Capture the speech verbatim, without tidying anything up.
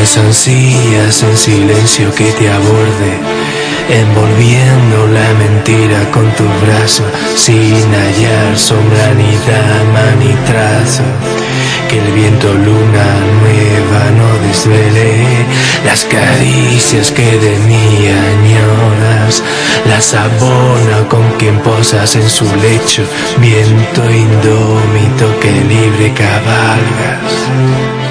las ansías en silencio que te aborde, envolviendo la mentira con tu brazo, sin hallar sombra ni dama ni trazo. Que el viento luna nueva no desvele las caricias que de mí añoras, la sabona con quien posas en su lecho, viento indómito que libre cabalgas.